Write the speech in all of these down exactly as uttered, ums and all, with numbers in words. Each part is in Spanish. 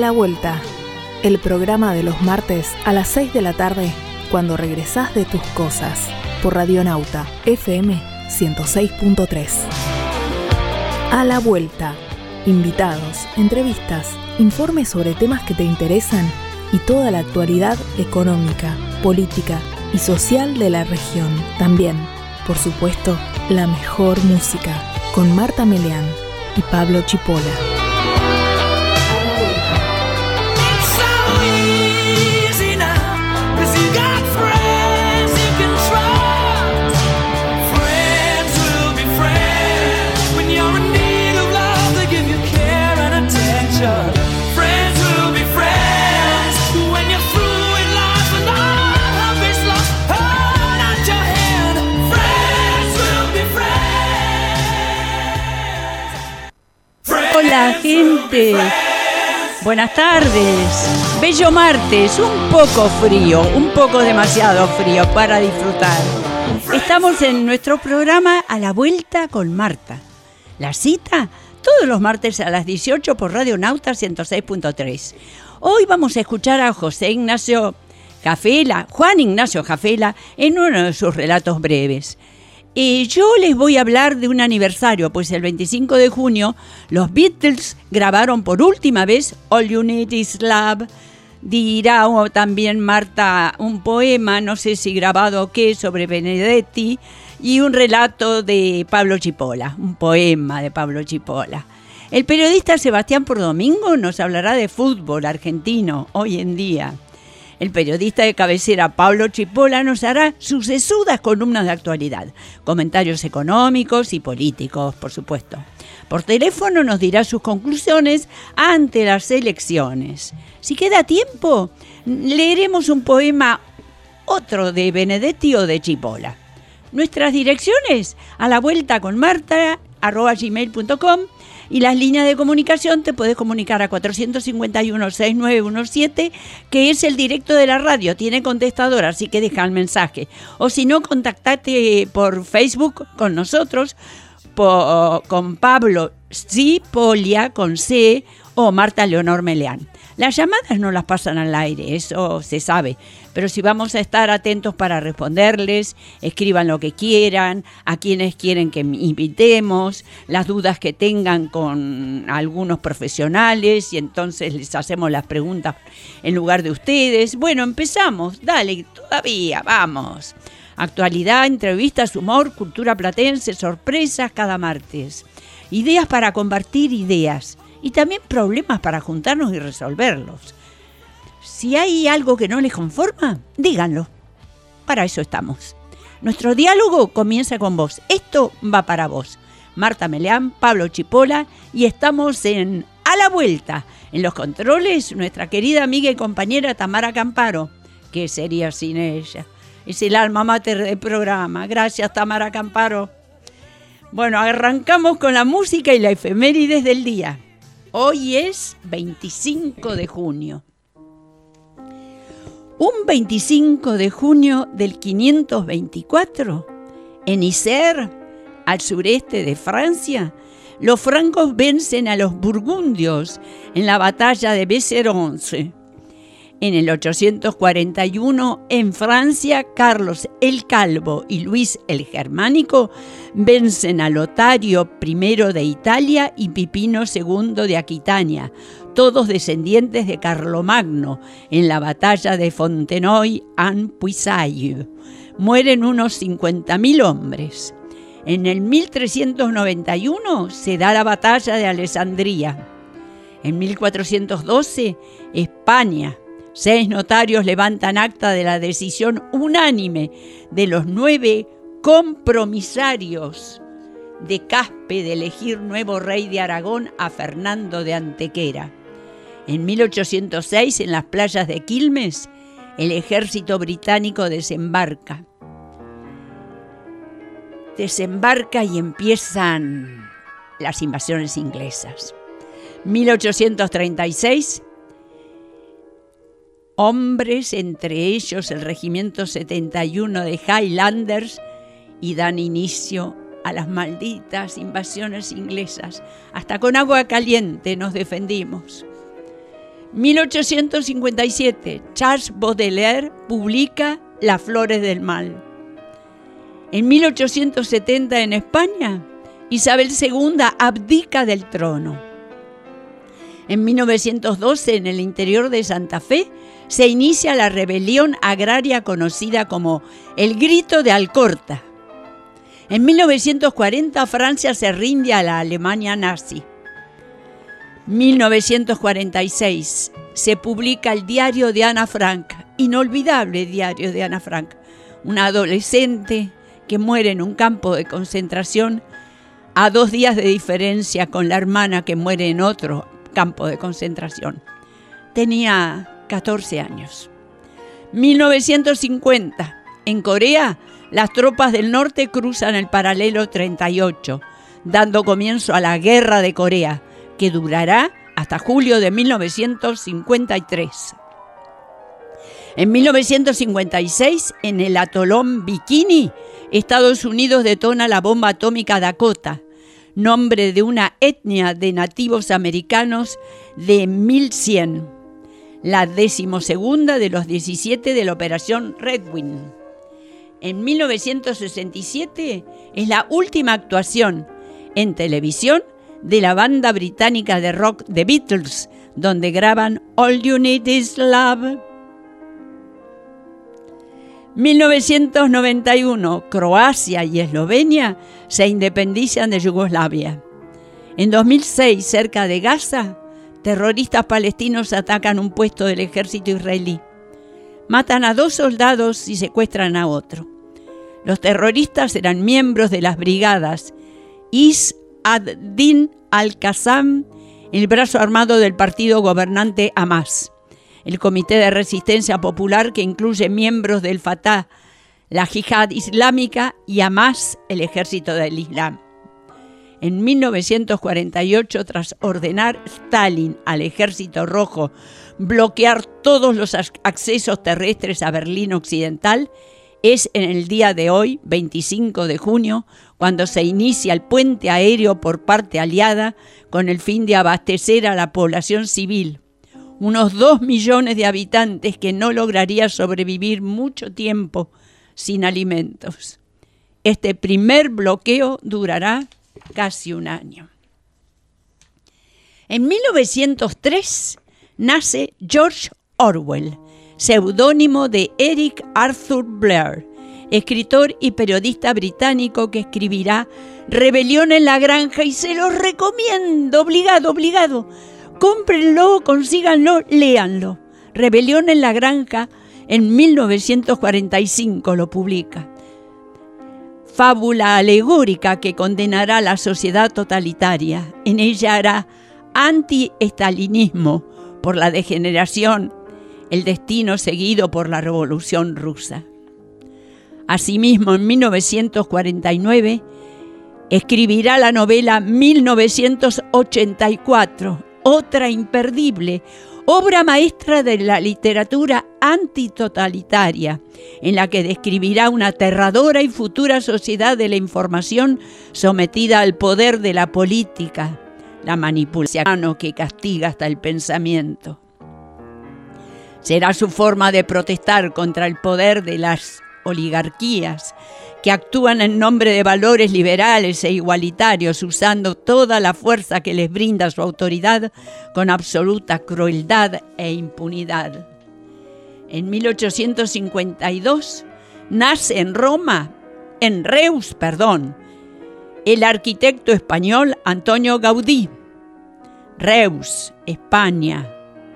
la vuelta, el programa de los martes a las seis de la tarde, cuando regresás de tus cosas, por Radionauta F M ciento seis punto tres. A la vuelta, invitados, entrevistas, informes sobre temas que te interesan y toda la actualidad económica, política y social de la región. También, por supuesto, la mejor música, con Marta Meleán y Pablo Chipola. Hola gente, buenas tardes, bello martes, un poco frío, un poco demasiado frío para disfrutar. Estamos en nuestro programa A la Vuelta con Marta. La cita todos los martes a las dieciocho por Radionauta ciento seis punto tres. Hoy vamos a escuchar a José Ignacio Jafela, Juan Ignacio Jafela, en uno de sus relatos breves. Y yo les voy a hablar de un aniversario, pues el veinticinco de junio los Beatles grabaron por última vez All You Need Is Love. Dirá también Marta un poema, no sé si grabado o qué, sobre Benedetti, y un relato de Pablo Chipola, un poema de Pablo Chipola. El periodista Sebastián Pordomingo nos hablará de fútbol argentino hoy en día. El periodista de cabecera Pablo Chipola nos hará sus sesudas columnas de actualidad, comentarios económicos y políticos, por supuesto. Por teléfono nos dirá sus conclusiones ante las elecciones. Si queda tiempo, leeremos un poema, otro de Benedetti o de Chipola. Nuestras direcciones, a la vuelta con Marta, arroba gmail punto com, y las líneas de comunicación te podés comunicar a cuatro cinco uno, seis nueve uno siete, que es el directo de la radio, tiene contestador, así que deja el mensaje. O si no, contactate por Facebook con nosotros, por, con Pablo Chipola, con C, o Marta Leonor Meleán. Las llamadas no las pasan al aire, eso se sabe, pero si vamos a estar atentos para responderles, escriban lo que quieran, a quienes quieren que invitemos, las dudas que tengan con algunos profesionales y entonces les hacemos las preguntas en lugar de ustedes. Bueno, empezamos, dale, todavía, vamos. Actualidad, entrevistas, humor, cultura platense, sorpresas cada martes. Ideas para compartir ideas. Y también problemas para juntarnos y resolverlos. Si hay algo que no les conforma, díganlo. Para eso estamos. Nuestro diálogo comienza con vos. Esto va para vos. Marta Meleán, Pablo Chipola, y estamos en A la Vuelta. En los controles, nuestra querida amiga y compañera Tamara Camparo. ¿Qué sería sin ella? Es el alma mater del programa. Gracias, Tamara Camparo. Bueno, arrancamos con la música y la efemérides del día. Hoy es veinticinco de junio. Un veinticinco de junio del quinientos veinticuatro, en Isère, al sureste de Francia, los francos vencen a los burgundios en la batalla de Bécerons. En el ochocientos cuarenta y uno, en Francia, Carlos el Calvo y Luis el Germánico vencen a Lotario primero de Italia y Pipino segundo de Aquitania, todos descendientes de Carlomagno, en la batalla de Fontenoy-en-Puisaye. Mueren unos cincuenta mil hombres. En el mil trescientos noventa y uno se da la batalla de Alessandría. En mil cuatrocientos doce, España. Seis notarios levantan acta de la decisión unánime de los nueve compromisarios de Caspe de elegir nuevo rey de Aragón a Fernando de Antequera. En mil ochocientos seis, en las playas de Quilmes, el ejército británico desembarca. Desembarca y empiezan las invasiones inglesas. mil ochocientos treinta y seis, hombres, entre ellos el regimiento setenta y uno de Highlanders, y dan inicio a las malditas invasiones inglesas. Hasta con agua caliente nos defendimos. mil ochocientos cincuenta y siete, Charles Baudelaire publica Las flores del mal. En mil ochocientos setenta, en España, Isabel segunda abdica del trono. En mil novecientos doce, en el interior de Santa Fe, se inicia la rebelión agraria conocida como el Grito de Alcorta. En mil novecientos cuarenta, Francia se rinde a la Alemania nazi. mil novecientos cuarenta y seis, se publica el diario de Ana Frank, inolvidable diario de Ana Frank, una adolescente que muere en un campo de concentración a dos días de diferencia con la hermana que muere en otro campo de concentración. Tenía catorce años. mil novecientos cincuenta, en Corea, las tropas del norte cruzan el paralelo treinta y ocho, dando comienzo a la Guerra de Corea, que durará hasta julio de mil novecientos cincuenta y tres. En mil novecientos cincuenta y seis, en el atolón Bikini, Estados Unidos detona la bomba atómica Dakota, nombre de una etnia de nativos americanos de mil cien, la decimosegunda de los diecisiete de la Operación Red Wing. En mil novecientos sesenta y siete es la última actuación en televisión de la banda británica de rock The Beatles, donde graban All You Need Is Love. mil novecientos noventa y uno, Croacia y Eslovenia se independizan de Yugoslavia. En dos mil seis, cerca de Gaza, terroristas palestinos atacan un puesto del ejército israelí. Matan a dos soldados y secuestran a otro. Los terroristas eran miembros de las brigadas Is ad-Din al-Qassam, el brazo armado del partido gobernante Hamas, el Comité de Resistencia Popular, que incluye miembros del Fatah, la Yihad Islámica y Hamas, el Ejército del Islam. En mil novecientos cuarenta y ocho, tras ordenar Stalin al Ejército Rojo bloquear todos los accesos terrestres a Berlín Occidental, es en el día de hoy, veinticinco de junio, cuando se inicia el puente aéreo por parte aliada con el fin de abastecer a la población civil, unos dos millones de habitantes que no lograría sobrevivir mucho tiempo sin alimentos. Este primer bloqueo durará casi un año. En mil novecientos tres nace George Orwell, seudónimo de Eric Arthur Blair, escritor y periodista británico que escribirá Rebelión en la Granja, y se lo recomiendo, obligado, obligado. Cómprenlo, consíganlo, léanlo. Rebelión en la Granja, en mil novecientos cuarenta y cinco lo publica. Fábula alegórica que condenará a la sociedad totalitaria. En ella hará anti-estalinismo por la degeneración, el destino seguido por la Revolución Rusa. Asimismo, en mil novecientos cuarenta y nueve, escribirá la novela mil novecientos ochenta y cuatro, otra imperdible, obra maestra de la literatura antitotalitaria, en la que describirá una aterradora y futura sociedad de la información sometida al poder de la política, la manipulación que castiga hasta el pensamiento. Será su forma de protestar contra el poder de las oligarquías que actúan en nombre de valores liberales e igualitarios, usando toda la fuerza que les brinda su autoridad con absoluta crueldad e impunidad. En mil ochocientos cincuenta y dos nace en Roma, en Reus, perdón, el arquitecto español Antonio Gaudí. Reus, España,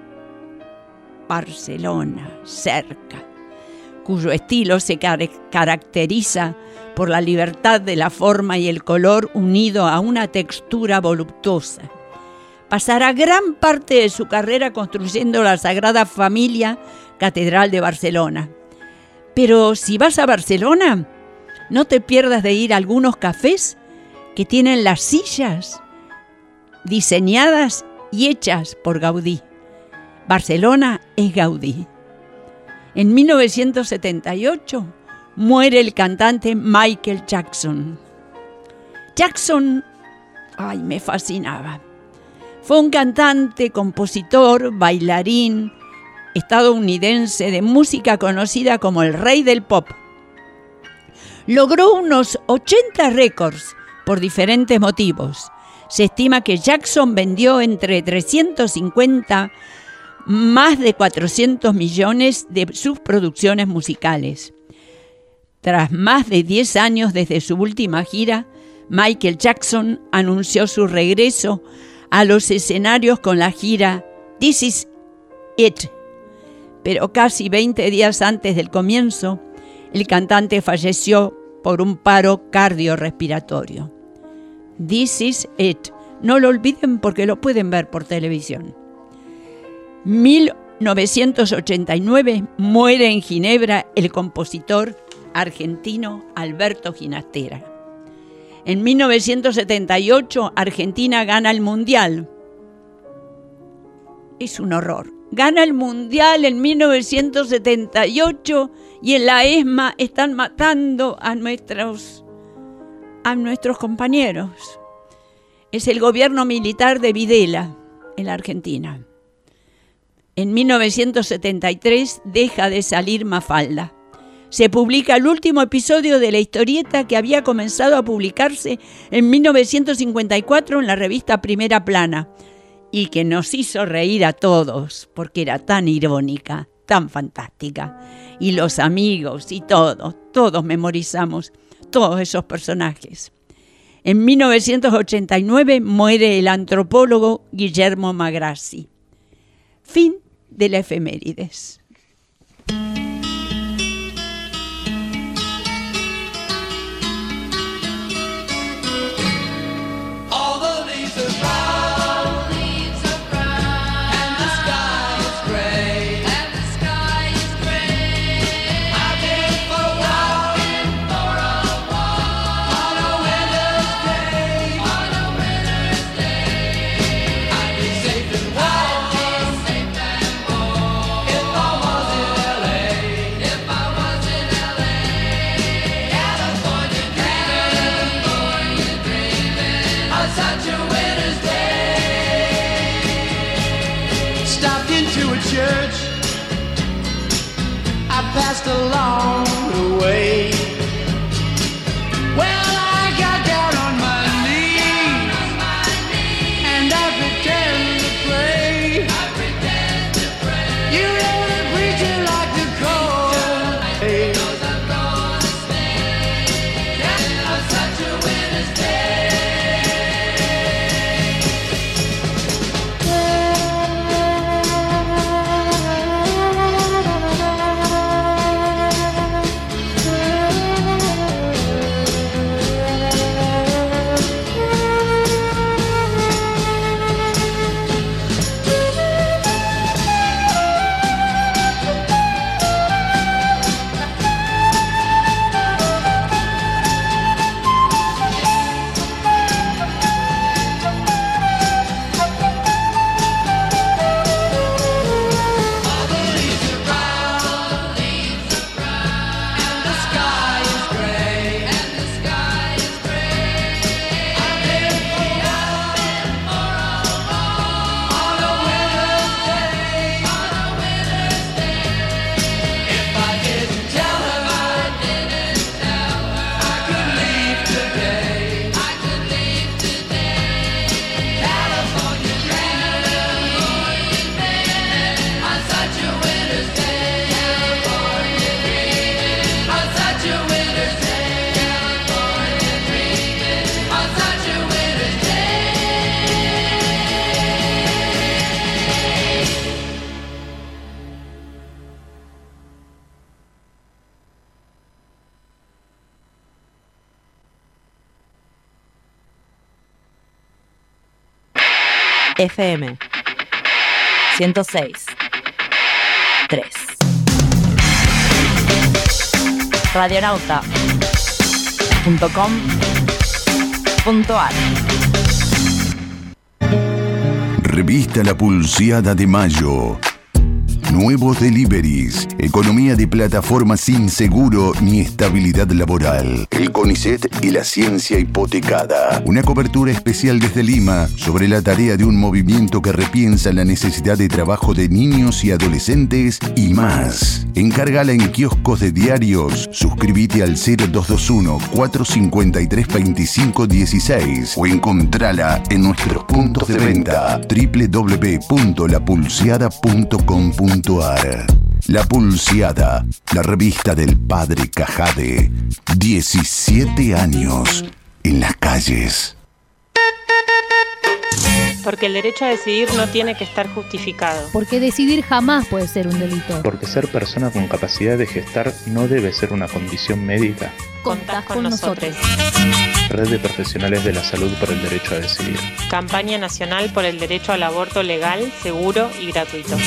Barcelona, cerca, cuyo estilo se car- caracteriza por la libertad de la forma y el color unido a una textura voluptuosa. Pasará gran parte de su carrera construyendo la Sagrada Familia, Catedral de Barcelona. Pero si vas a Barcelona, no te pierdas de ir a algunos cafés que tienen las sillas diseñadas y hechas por Gaudí. Barcelona es Gaudí. En mil novecientos setenta y ocho muere el cantante Michael Jackson. Jackson, ay, me fascinaba. Fue un cantante, compositor, bailarín estadounidense de música conocida como el rey del pop. Logró unos ochenta récords por diferentes motivos. Se estima que Jackson vendió entre trescientos cincuenta más de cuatrocientos millones de sus producciones musicales. Tras más de diez años desde su última gira, Michael Jackson anunció su regreso a los escenarios con la gira This Is It. Pero casi veinte días antes del comienzo, el cantante falleció por un paro cardiorrespiratorio. This Is It. No lo olviden porque lo pueden ver por televisión. mil novecientos ochenta y nueve muere en Ginebra el compositor argentino Alberto Ginastera. En mil novecientos setenta y ocho Argentina gana el Mundial. Es un horror. Gana el Mundial en mil novecientos setenta y ocho y en la ESMA están matando a nuestros, a nuestros compañeros. Es el gobierno militar de Videla en la Argentina. En mil novecientos setenta y tres deja de salir Mafalda. Se publica el último episodio de la historieta que había comenzado a publicarse en mil novecientos cincuenta y cuatro en la revista Primera Plana y que nos hizo reír a todos porque era tan irónica, tan fantástica. Y los amigos y todos, todos memorizamos todos esos personajes. En mil novecientos ochenta y nueve muere el antropólogo Guillermo Magrassi. Fin de la efemérides. Passed along the way. Well, I got down on my knees and I pretend to pray. You know the preacher like to call. Hey. I'm gonna stay on such a winter's day. F M ciento seis tres radionauta punto com punto ar. Revista La Pulseada de Mayo. Nuevos deliveries. Economía de plataforma sin seguro ni estabilidad laboral. El CONICET y la ciencia hipotecada. Una cobertura especial desde Lima sobre la tarea de un movimiento que repiensa la necesidad de trabajo de niños y adolescentes y más. Encárgala en kioscos de diarios. Suscríbete al cero dos dos uno, cuatro cinco tres, dos cinco uno seis o encontrala en nuestros puntos de venta doble u doble u doble u punto la pulseada punto com punto a r. La Pulseada, la revista del padre Cajade. diecisiete años en las calles. Porque el derecho a decidir no tiene que estar justificado. Porque decidir jamás puede ser un delito. Porque ser persona con capacidad de gestar no debe ser una condición médica. Contás con nosotros. Red de Profesionales de la Salud por el Derecho a Decidir. Campaña Nacional por el Derecho al Aborto Legal, Seguro y Gratuito.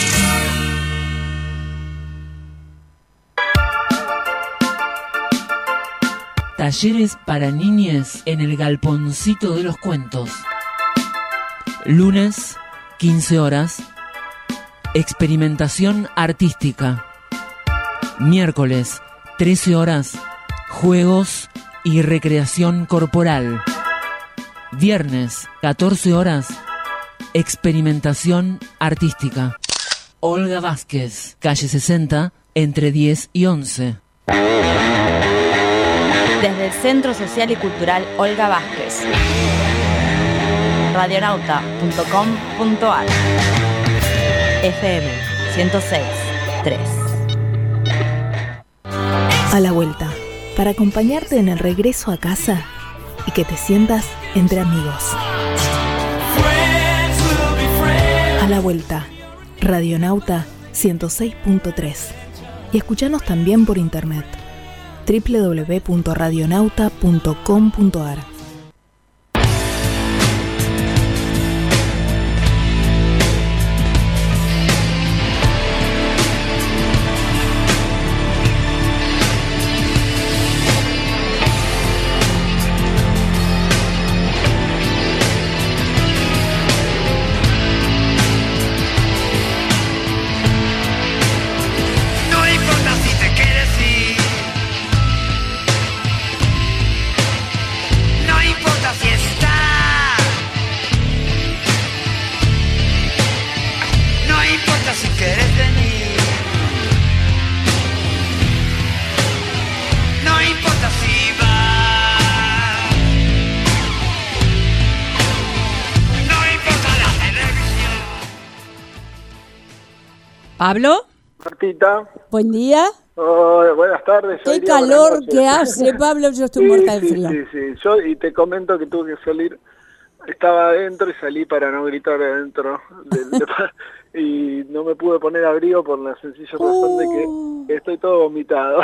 Talleres para niñes en el Galponcito de los Cuentos. Lunes, quince horas. Experimentación artística. Miércoles, trece horas. Juegos y recreación corporal. Viernes, catorce horas. Experimentación artística. Olga Vázquez, calle sesenta, entre diez y once. Desde el Centro Social y Cultural Olga Vázquez. radionauta punto com punto a r. F M ciento seis punto tres. A la vuelta, para acompañarte en el regreso a casa y que te sientas entre amigos. A la vuelta, Radionauta ciento seis punto tres. Y escuchanos también por internet. doble u doble u doble u punto radionauta punto com punto a r. ¿Pablo? Martita. Buen día. Oh, buenas tardes. Qué calor que hace, Pablo. Yo estoy sí, muerta de sí, frío. Sí, sí, Yo, y te comento que tuve que salir. Estaba adentro y salí para no gritar adentro. De, de, y no me pude poner abrigo por la sencilla razón oh. de que estoy todo vomitado.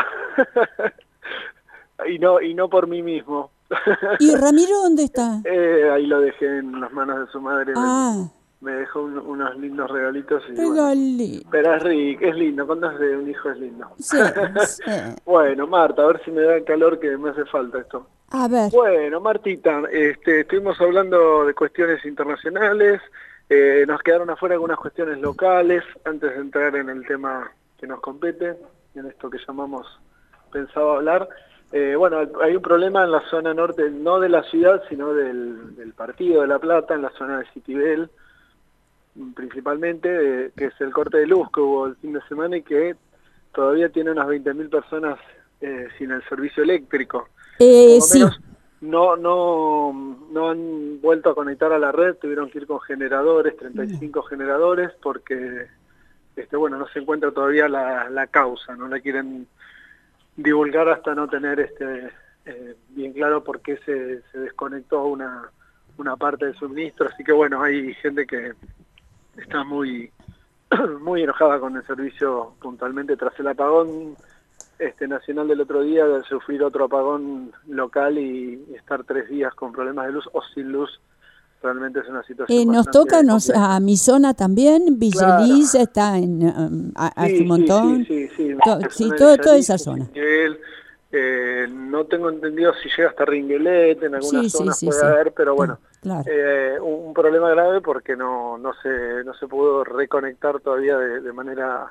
y no y no por mí mismo. ¿Y Ramiro dónde está? Eh, ahí lo dejé en las manos de su madre. Ah. Me dejó un, unos lindos regalitos. Y Regalí. Bueno, pero es rico, es lindo. Cuando es de un hijo es lindo. Sí, sí. Bueno, Marta, a ver si me da el calor que me hace falta esto. A ver. Bueno, Martita, este, estuvimos hablando de cuestiones internacionales. Eh, nos quedaron afuera algunas cuestiones locales. Antes de entrar en el tema que nos compete, en esto que llamamos Pensaba Hablar. Eh, bueno, hay un problema en la zona norte, no de la ciudad, sino del, del Partido de La Plata, en la zona de Citibel, principalmente, eh, que es el corte de luz que hubo el fin de semana y que todavía tiene unas veinte mil personas eh, sin el servicio eléctrico. Eh, sí. No, no, no han vuelto a conectar a la red, tuvieron que ir con generadores, treinta y cinco mm. generadores, porque este, bueno, no se encuentra todavía la, la causa, no la quieren divulgar hasta no tener este eh, bien claro por qué se, se desconectó una, una parte del suministro, así que bueno, hay gente que está muy muy enojada con el servicio puntualmente tras el apagón este nacional del otro día, de sufrir otro apagón local y, y estar tres días con problemas de luz o sin luz. Realmente es una situación eh, nos toca nos, a mi zona también, Villeliz claro. Está en um, a, sí, a un montón, sí, sí, sí, sí. To, sí todo, toda esa zona. Él, eh, no tengo entendido si llega hasta Ringuelet, en algunas sí, zonas sí, puede sí, haber, pero bueno, claro. eh, un, un problema grave porque no no se no se pudo reconectar todavía de, de manera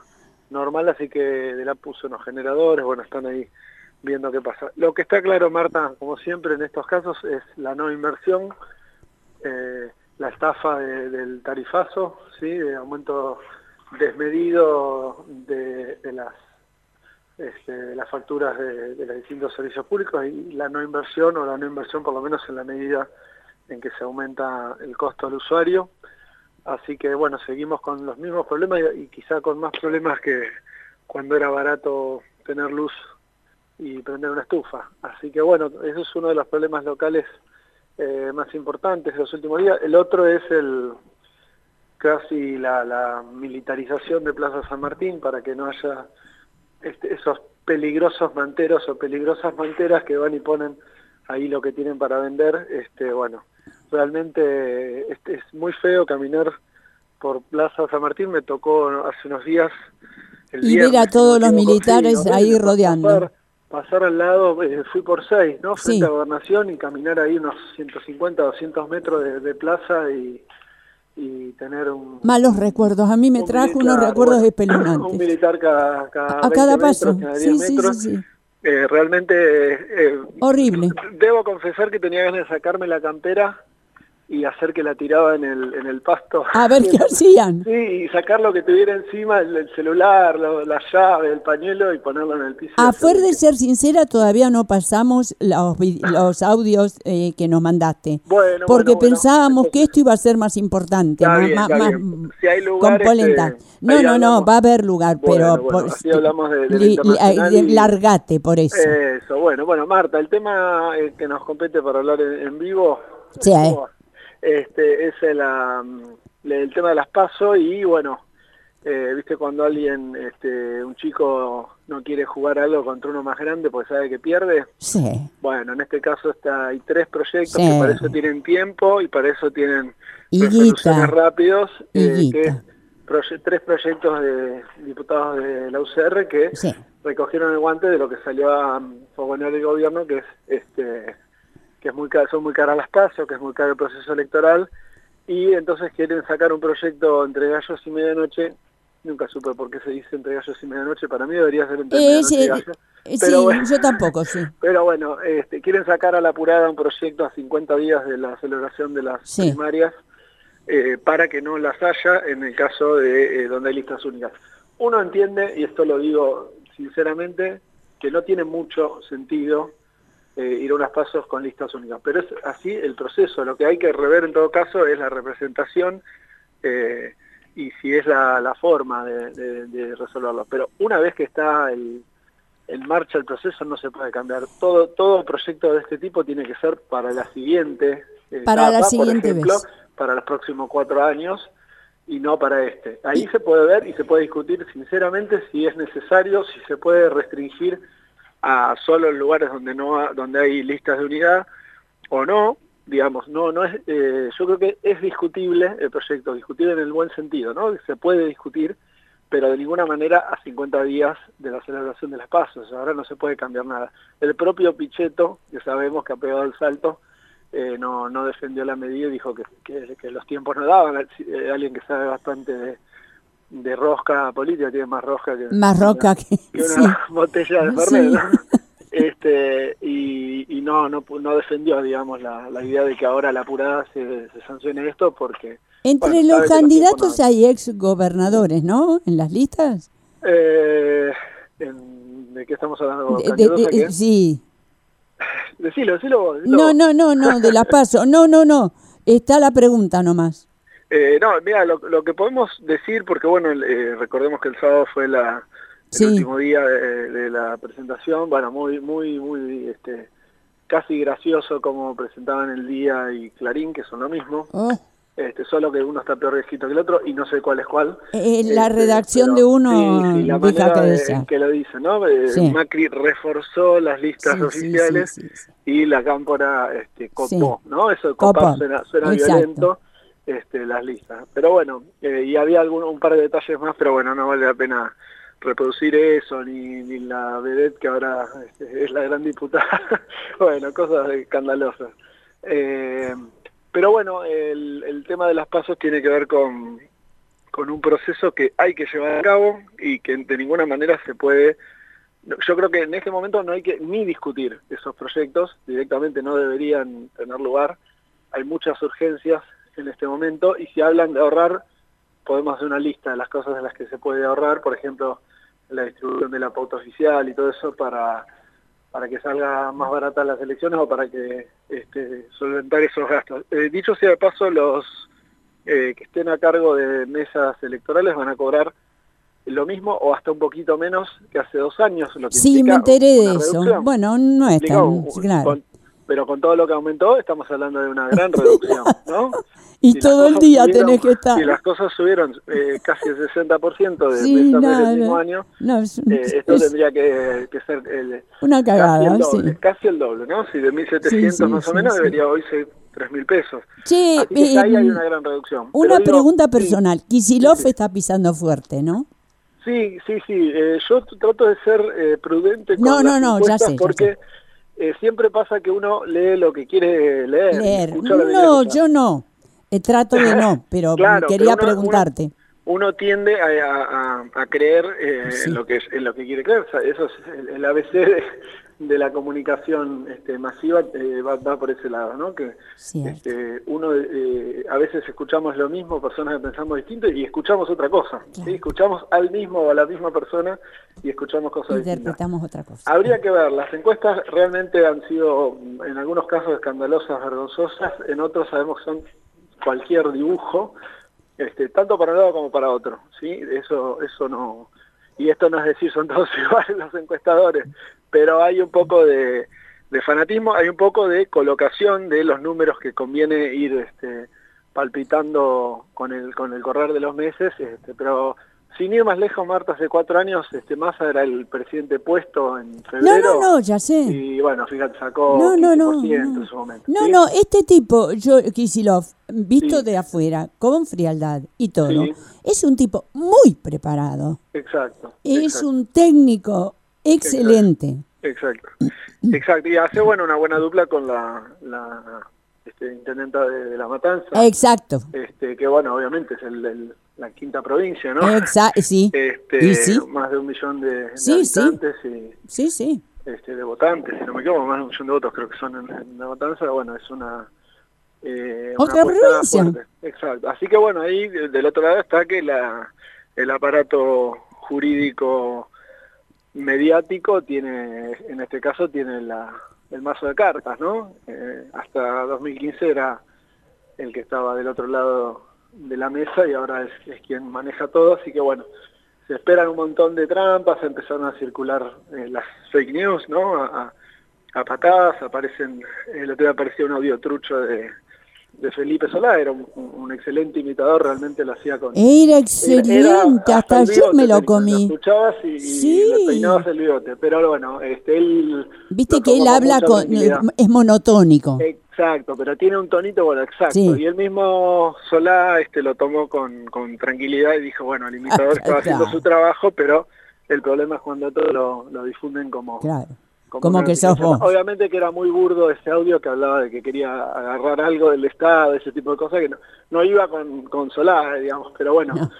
normal, así que de la puso unos generadores, bueno, están ahí viendo qué pasa. Lo que está claro, Marta, como siempre en estos casos, es la no inversión, eh, la estafa de, del tarifazo, ¿sí? De aumento desmedido de, de las este, de las facturas de, de los distintos servicios públicos, y la no inversión, o la no inversión por lo menos en la medida en que se aumenta el costo al usuario. Así que bueno, seguimos con los mismos problemas y, y quizá con más problemas que cuando era barato tener luz y prender una estufa. Así que bueno, eso es uno de los problemas locales eh, más importantes de los últimos días. El otro es el casi la, la militarización de Plaza San Martín, para que no haya este, esos peligrosos manteros o peligrosas manteras que van y ponen ahí lo que tienen para vender. Este, bueno, realmente este, es muy feo caminar por Plaza San Martín. Me tocó hace unos días el y ver a todos los militares sí, ¿no? ahí rodeando. Pasar, pasar al lado, eh, fui por seis, ¿no? Frente sí. a Gobernación, y caminar ahí unos ciento cincuenta, doscientos metros de, de plaza y, y tener un... Malos recuerdos, a mí me trajo militar, unos recuerdos bueno, espeluznantes. Un militar cada, cada a cada paso, metros, cada sí, diez metros. Sí, sí, sí. Eh, realmente... Eh, horrible. Debo confesar que tenía ganas de sacarme la campera y hacer que la tiraba en el en el pasto. A ver qué hacían. Sí, y sacar lo que tuviera encima, el, el celular, lo, la llave, el pañuelo, y ponerlo en el piso. A fuer de ser sincera, todavía no pasamos los, los audios eh, que nos mandaste. Bueno, porque bueno, pensábamos bueno, que esto iba a ser más importante, está más, bien, más, está más bien. Si hay lugar, compolenta. Este, no, no, no, va a haber lugar, bueno, pero bueno, por, así hablamos de, de li, internacional li, y, largate por eso. Eso, bueno, bueno, Marta, el tema eh, que nos compete para hablar en, en vivo. Sí, eh. Este, es el, um, el tema de las PASO, y bueno, eh, viste cuando alguien, este, un chico no quiere jugar algo contra uno más grande porque sabe que pierde. Sí. Bueno, en este caso está, hay tres proyectos sí. que para eso tienen tiempo y para eso tienen y resoluciones rápidos, eh, que es proye tres proyectos de diputados de la U C R que sí. recogieron el guante de lo que salió a fogonear el gobierno, que es este que es muy caro, son muy caras las PASO, que es muy caro el proceso electoral, y entonces quieren sacar un proyecto entre gallos y medianoche. Nunca supe por qué se dice entre gallos y medianoche, para mí debería ser entre eh, medianoche sí, y gallos. Eh, pero sí, bueno, yo tampoco, sí. Pero bueno, este, quieren sacar a la apurada un proyecto a cincuenta días de la celebración de las sí. primarias, eh, para que no las haya en el caso de eh, donde hay listas únicas. Uno entiende, y esto lo digo sinceramente, que no tiene mucho sentido Eh, ir a unas pasos con listas únicas, pero es así el proceso. Lo que hay que rever en todo caso es la representación eh, y si es la, la forma de, de, de resolverlo. Pero una vez que está el, en marcha el proceso, no se puede cambiar. Todo todo proyecto de este tipo tiene que ser para la siguiente etapa, para la siguiente por ejemplo, vez. para los próximos cuatro años, y no para este. Ahí y... se puede ver y se puede discutir sinceramente si es necesario, si se puede restringir a solo lugares donde no donde hay listas de unidad o no, digamos, no no es eh, yo creo que es discutible el proyecto, discutible en el buen sentido, ¿no? Se puede discutir, pero de ninguna manera a cincuenta días de la celebración de las PASO. Ahora no se puede cambiar nada. El propio Pichetto, que sabemos que ha pegado el salto, eh, no no defendió la medida y dijo que, que, que los tiempos no daban. Eh, alguien que sabe bastante de de rosca política, tiene más rosca que, más rosca una, que, que una sí. botella de Fernet, sí. ¿no? Este, y, y no, no no defendió, digamos, la, la idea de que ahora a la apurada se, se sancione esto, porque... Entre bueno, los candidatos no hay ex gobernadores, ¿no? En las listas. Eh, en, ¿De qué estamos hablando? De, de, de, de, sí. Decilo, decilo vos. Decilo no, vos. no, no, no, de la PASO. No, no, no. Está la pregunta nomás. Eh, no, mira, lo, lo que podemos decir, porque bueno, eh, recordemos que el sábado fue la, el sí. último día de, de la presentación, bueno, muy, muy, muy, este, casi gracioso como presentaban El Día y Clarín, que son lo mismo, oh. este, solo que uno está peor escrito que el otro, y no sé cuál es cuál. Eh, la este, redacción pero, de uno sí, sí, la deja manera que de, en que lo dice, ¿no? Eh, sí. Macri reforzó las listas sí, oficiales sí, sí, sí, sí. y la Cámpora este, copó, sí. ¿no? Eso de copar suena, suena violento. Este, las listas, pero bueno, eh, y había algún, un par de detalles más, pero bueno, no vale la pena reproducir eso, ni, ni la vedette que ahora este, es la gran diputada, bueno, cosas escandalosas. Eh, pero bueno, el, el tema de las pasos tiene que ver con, con un proceso que hay que llevar a cabo y que de ninguna manera se puede... Yo creo que en este momento no hay que ni discutir esos proyectos, directamente no deberían tener lugar. Hay muchas urgencias en este momento y si hablan de ahorrar, podemos hacer una lista de las cosas de las que se puede ahorrar, por ejemplo, la distribución de la pauta oficial y todo eso para, para que salga más barata las elecciones o para que este, solventar esos gastos. Eh, dicho sea de paso, los eh, que estén a cargo de mesas electorales van a cobrar lo mismo o hasta un poquito menos que hace dos años. Lo que Sí, me enteré de eso. Reducción. Bueno, no es Digo, tan... Claro. Con, pero con todo lo que aumentó, estamos hablando de una gran reducción, ¿no? Y si todo el día tenés que estar. Si las cosas subieron eh, casi el sesenta por ciento de sí, mesas nada, del mismo año, no, es, eh, esto es tendría que, que ser el, una cagada, casi el doble, sí. casi el doble, ¿no? Si de mil setecientos sí, sí, más o sí, menos sí. debería hoy ser tres mil pesos. Che, Así que eh, ahí hay una gran reducción. Una Pero digo, pregunta personal. Sí, Kicillof sí, sí. está pisando fuerte, ¿no? Sí, sí, sí. Eh, yo t- trato de ser eh, prudente con No, las no, no, ya encuestas sé, ya porque eh, siempre pasa que uno lee lo que quiere leer. y Leer. escucha lo que quiere No, escuchar. yo no. Eh, trato de no, pero Claro, quería pero uno- preguntarte. Uno, uno tiende a, a- a- a creer eh, Sí. en lo que es, en lo que quiere creer. O sea, eso es el, el A B C de, de la comunicación este, masiva, eh, va, va por ese lado, ¿no? Que Cierto. este, uno eh, a veces escuchamos lo mismo, personas que pensamos distinto y escuchamos otra cosa. Claro. ¿sí? Escuchamos al mismo o a la misma persona y escuchamos cosas distintas. Interpretamos otra cosa. Habría que ver, las encuestas realmente han sido en algunos casos escandalosas, vergonzosas, en otros sabemos que son cualquier dibujo, este, tanto para un lado como para otro, ¿sí? Eso, eso no, y esto no es decir son todos iguales los encuestadores, pero hay un poco de, de fanatismo, hay un poco de colocación de los números que conviene ir este, palpitando con el, con el correr de los meses, este, pero sin ir más lejos, Marta, hace cuatro años este, Massa era el presidente puesto en No, febrero. no, no, ya sé. Y bueno, fíjate, sacó No, no, no, quince por ciento no. en su momento. No, ¿sí? no, este tipo, yo, Kicillof, visto Sí. de afuera, con frialdad y todo, Sí. es un tipo muy preparado. Exacto. Es exacto, un técnico excelente. Exacto. Exacto. Y hace, bueno, una buena dupla con la, la este, intendenta de, de La Matanza. Exacto. Este, que bueno, obviamente es el, el- la quinta provincia, ¿no? Exacto, sí. Este, Y sí. Más de un millón de, de Sí, sí. habitantes y Sí, sí. este, de votantes, si no me equivoco, más de un millón de votos creo que son en, en La Matanza. Bueno, es una... Eh, una Otra apuesta provincia. fuerte. Exacto. Así que bueno, ahí de- del otro lado está que la el aparato jurídico mediático tiene, en este caso, tiene la, el mazo de cartas, ¿no? Eh, hasta dos mil quince era el que estaba del otro lado de la mesa y ahora es, es quien maneja todo, así que bueno, se esperan un montón de trampas, empezaron a circular eh, las fake news, ¿no? A, a- a patadas, aparecen, el otro día aparecía un audio trucho de, de Felipe Solá, era un, un excelente imitador, realmente lo hacía con... Era excelente, era hasta el yo bigote, me lo te- comí. Lo escuchabas y, y Sí. le peinabas el bigote, pero bueno, este, él... Viste lo que él tomó habla mucha con, tranquilidad. es monotónico. Exacto, pero tiene un tonito, bueno, exacto. Sí. Y el mismo Solá este, lo tomó con, con tranquilidad y dijo, bueno, el imitador Ah, estaba haciendo claro. su trabajo, pero el problema es cuando todos lo, lo difunden como... Claro. como Como una que sos noticia. vos. Obviamente que era muy burdo ese audio que hablaba de que quería agarrar algo del Estado, ese tipo de cosas que no, no iba con, con Solá, digamos, pero bueno, No.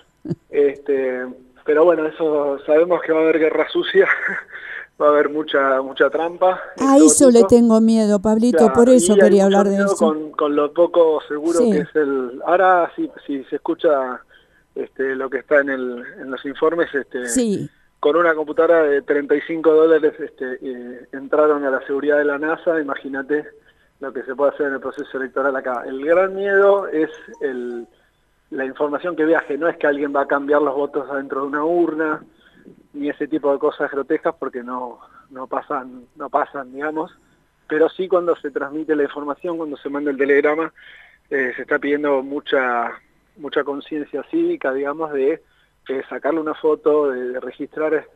este, pero bueno, eso sabemos que va a haber guerra sucia, va a haber mucha mucha trampa. de A todo eso le tipo. tengo miedo, Pablito, Claro, por eso y hay quería mucho hablar de miedo eso. Con, con lo poco seguro Sí. que es el... Ahora sí, si se escucha este, lo que está en, el, en los informes, este, Sí, con una computadora de treinta y cinco dólares este, eh, entraron a la seguridad de la NASA, imagínate lo que se puede hacer en el proceso electoral acá. El gran miedo es el, la información que viaje, no es que alguien va a cambiar los votos adentro de una urna, ni ese tipo de cosas grotescas porque no, no pasan, no pasan, digamos, pero sí cuando se transmite la información, cuando se manda el telegrama, eh, se está pidiendo mucha, mucha conciencia cívica, digamos, de eh, sacarle una foto, de, de registrar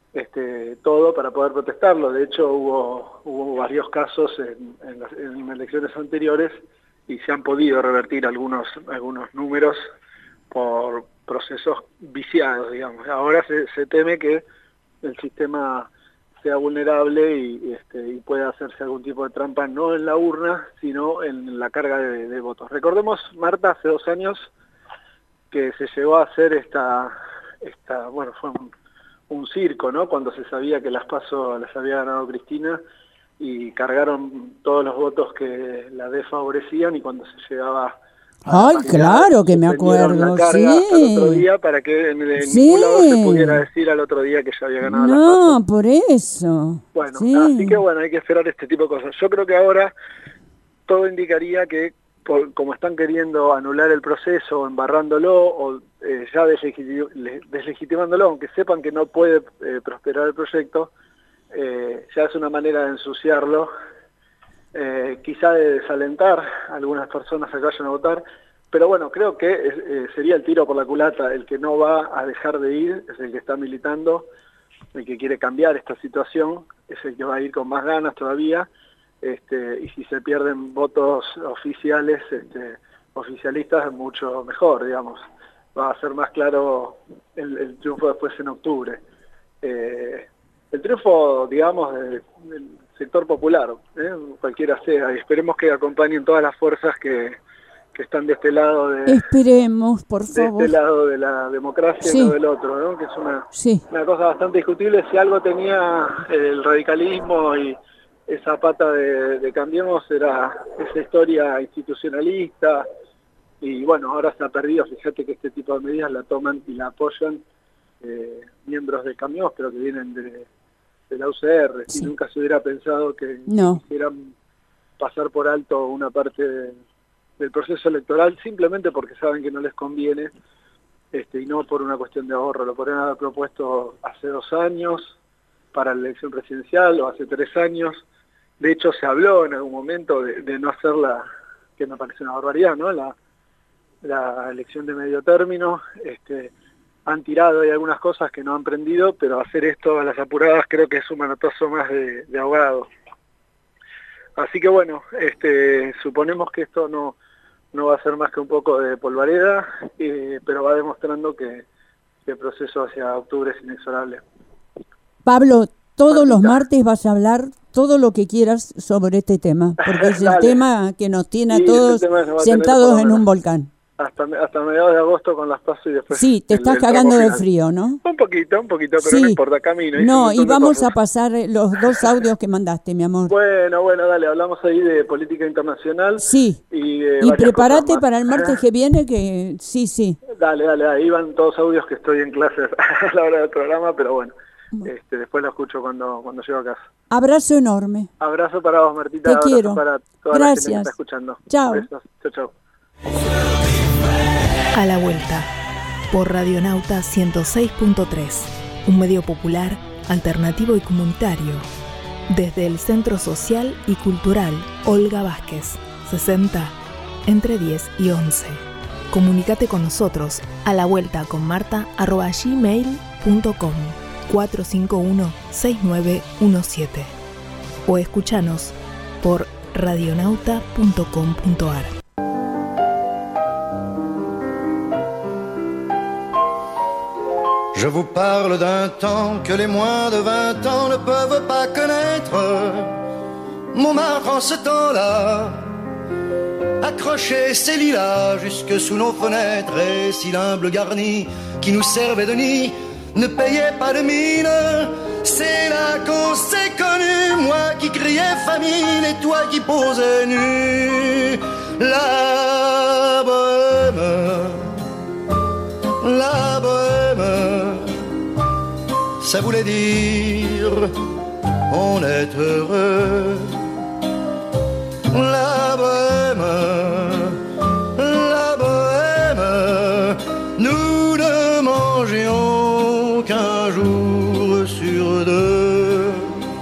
este, todo para poder protestarlo. De hecho, hubo, hubo varios casos en, en, las, en elecciones anteriores y se han podido revertir algunos, algunos números por procesos viciados, digamos. Ahora se, se teme que el sistema sea vulnerable y, este, y pueda hacerse algún tipo de trampa, no en la urna, sino en la carga de, de votos. Recordemos, Marta, hace dos años que se llegó a hacer esta, esta bueno, fue un, un circo, ¿no? Cuando se sabía que las PASO las había ganado Cristina y cargaron todos los votos que la desfavorecían, y cuando se llegaba Ay, claro que me acuerdo, la carga sí. hasta el otro día para que en, en Sí. ningún lado se pudiera decir al otro día que ya había ganado la No, PASO. por eso. Bueno, Sí. así que bueno, hay que esperar este tipo de cosas. Yo creo que ahora todo indicaría que, por, como están queriendo anular el proceso, embarrándolo o eh, ya deslegiti- le- deslegitimándolo, aunque sepan que no puede eh, prosperar el proyecto, eh, ya es una manera de ensuciarlo, eh, quizá de desalentar a algunas personas a que vayan a votar, pero bueno, creo que eh, sería el tiro por la culata. El que no va a dejar de ir es el que está militando, el que quiere cambiar esta situación, es el que va a ir con más ganas todavía, este, y si se pierden votos oficiales, este, oficialistas, mucho mejor, digamos. Va a ser más claro el, el triunfo después en octubre. Eh, el triunfo, digamos, de- del sector popular, ¿eh? Cualquiera sea, y esperemos que acompañen todas las fuerzas que, que están de este lado de, Esperemos, por de favor. este lado de la democracia Sí. y no del otro, ¿no? Que es una, Sí. una cosa bastante discutible. Si algo tenía el radicalismo y esa pata de, de Cambiemos, era esa historia institucionalista, y bueno, ahora se ha perdido. Fíjate que este tipo de medidas la toman y la apoyan eh, miembros de Cambiemos, pero que vienen de, de la U C R, Sí. y nunca se hubiera pensado que No. quisieran pasar por alto una parte de- del proceso electoral simplemente porque saben que no les conviene, este, y no por una cuestión de ahorro. Lo podrían haber propuesto hace dos años para la elección presidencial, o hace tres años. De hecho, se habló en algún momento de, de no hacer la, que me parece una barbaridad, ¿no? La, la elección de medio término. Este, han tirado, hay algunas cosas que no han prendido, pero hacer esto a las apuradas creo que es un manotazo más de, de ahogado. Así que bueno, este, suponemos que esto no, no va a ser más que un poco de polvareda, eh, pero va demostrando que, que el proceso hacia octubre es inexorable. Pablo, todos los Martita. martes vas a hablar todo lo que quieras sobre este tema, porque es el Dale. tema que nos tiene Sí, a ese todos tema nos va a tener sentados por lo en un menos volcán. Hasta, hasta mediados de agosto con las PASO y después... Sí, te el- estás el tramo cagando de final. frío, ¿no? Un poquito, un poquito, pero Sí. no importa, camino. hice un No, montón y de vamos cosas. a pasar eh, los dos audios que mandaste, mi amor. Bueno, bueno, dale, hablamos ahí de política internacional. Sí. Y, de Y varias prepárate cosas más. para el martes que viene, que sí, sí. Dale, dale, ahí van todos audios que estoy en clases a la hora del programa, pero bueno, este, después lo escucho cuando, cuando llego a casa. Abrazo enorme. Abrazo para vos, Martita. Te abrazo quiero. para toda la gente que Gracias. está escuchando. Chao. Besos. Chau, chau. A la vuelta, por Radionauta ciento seis punto tres, un medio popular, alternativo y comunitario. Desde el Centro Social y Cultural Olga Vázquez, sesenta, entre diez y once. Comunícate con nosotros a la vuelta con marta arroba gmail punto com, cuatro cinco uno seis nueve uno siete, o escúchanos por radionauta punto com punto ar. Je vous parle d'un temps que les moins de vingt ans ne peuvent pas connaître. Montmartre en ce temps-là accrochait ses lilas jusque sous nos fenêtres, et si l'humble garni qui nous servait de nid ne payait pas de mine, c'est là qu'on s'est connus, moi qui criais famine et toi qui posais nu. La bohème, la bohème, ça voulait dire on est heureux. La bohème, la bohème, nous ne mangions qu'un jour sur deux.